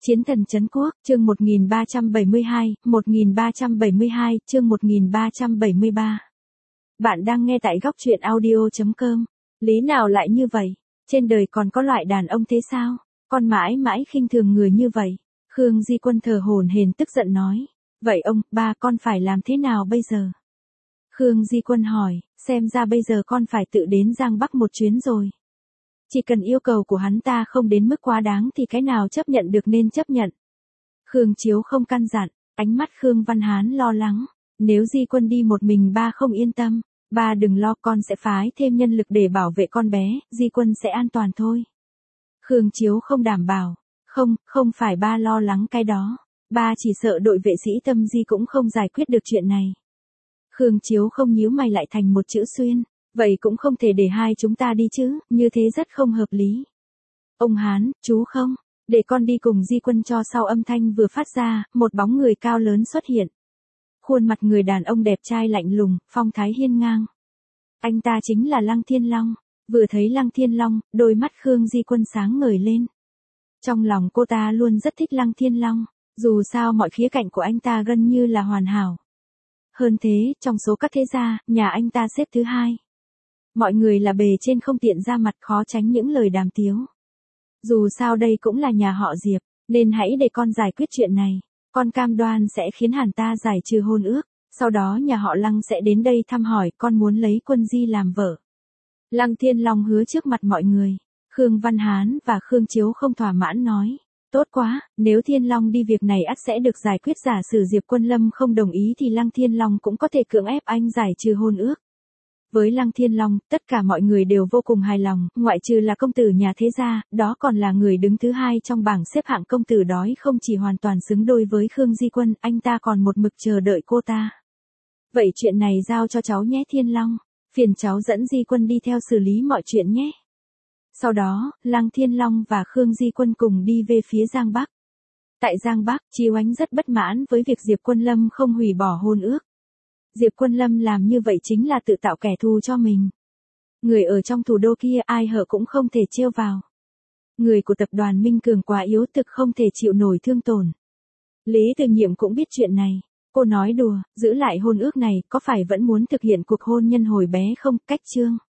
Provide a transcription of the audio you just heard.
Chiến thần trấn quốc, chương 1372, chương 1373. Bạn đang nghe tại góc truyện audio.com. Lý nào lại như vậy? Trên đời còn có loại đàn ông thế sao? Con mãi mãi khinh thường người như vậy. Khương Di Quân thở hổn hển tức giận nói. Vậy ông, ba con phải làm thế nào bây giờ? Khương Di Quân hỏi, xem ra bây giờ con phải tự đến Giang Bắc một chuyến rồi. Chỉ cần yêu cầu của hắn ta không đến mức quá đáng thì cái nào chấp nhận được nên chấp nhận. Khương Chiếu không căn dặn, ánh mắt Khương Văn Hán lo lắng. Nếu Di Quân đi một mình ba không yên tâm, ba đừng lo, con sẽ phái thêm nhân lực để bảo vệ con bé, Di Quân sẽ an toàn thôi. Khương Chiếu không đảm bảo, không phải ba lo lắng cái đó, ba chỉ sợ đội vệ sĩ Tâm Di cũng không giải quyết được chuyện này. Khương Chiếu không nhíu mày lại thành một chữ xuyên. Vậy cũng không thể để hai chúng ta đi chứ, như thế rất không hợp lý. Ông Hán, chú không, để con đi cùng Di Quân cho. Sau âm thanh vừa phát ra, một bóng người cao lớn xuất hiện. Khuôn mặt người đàn ông đẹp trai lạnh lùng, phong thái hiên ngang. Anh ta chính là Lăng Thiên Long. Vừa thấy Lăng Thiên Long, đôi mắt Khương Di Quân sáng ngời lên. Trong lòng cô ta luôn rất thích Lăng Thiên Long, dù sao mọi khía cạnh của anh ta gần như là hoàn hảo. Hơn thế, trong số các thế gia, nhà anh ta xếp thứ hai. Mọi người là bề trên không tiện ra mặt, khó tránh những lời đàm tiếu. Dù sao đây cũng là nhà họ Diệp, nên hãy để con giải quyết chuyện này. Con cam đoan sẽ khiến hắn ta giải trừ hôn ước. Sau đó nhà họ Lăng sẽ đến đây thăm hỏi, con muốn lấy Quân Di làm vợ. Lăng Thiên Long hứa trước mặt mọi người. Khương Văn Hán và Khương Chiếu không thỏa mãn nói. Tốt quá, nếu Thiên Long đi việc này ắt sẽ được giải quyết. Giả sử Diệp Quân Lâm không đồng ý thì Lăng Thiên Long cũng có thể cưỡng ép anh giải trừ hôn ước. Với Lăng Thiên Long, tất cả mọi người đều vô cùng hài lòng, ngoại trừ là công tử nhà thế gia, đó còn là người đứng thứ hai trong bảng xếp hạng công tử đói, không chỉ hoàn toàn xứng đôi với Khương Di Quân, anh ta còn một mực chờ đợi cô ta. Vậy chuyện này giao cho cháu nhé Thiên Long, phiền cháu dẫn Di Quân đi theo xử lý mọi chuyện nhé. Sau đó, Lăng Thiên Long và Khương Di Quân cùng đi về phía Giang Bắc. Tại Giang Bắc, Chi Oánh rất bất mãn với việc Diệp Quân Lâm không hủy bỏ hôn ước. Diệp Quân Lâm làm như vậy chính là tự tạo kẻ thù cho mình. Người ở trong thủ đô kia ai hở cũng không thể trêu vào. Người của tập đoàn Minh Cường quá yếu thực không thể chịu nổi thương tổn. Lý Từ Nhiệm cũng biết chuyện này. Cô nói đùa, giữ lại hôn ước này có phải vẫn muốn thực hiện cuộc hôn nhân hồi bé không? Cách chương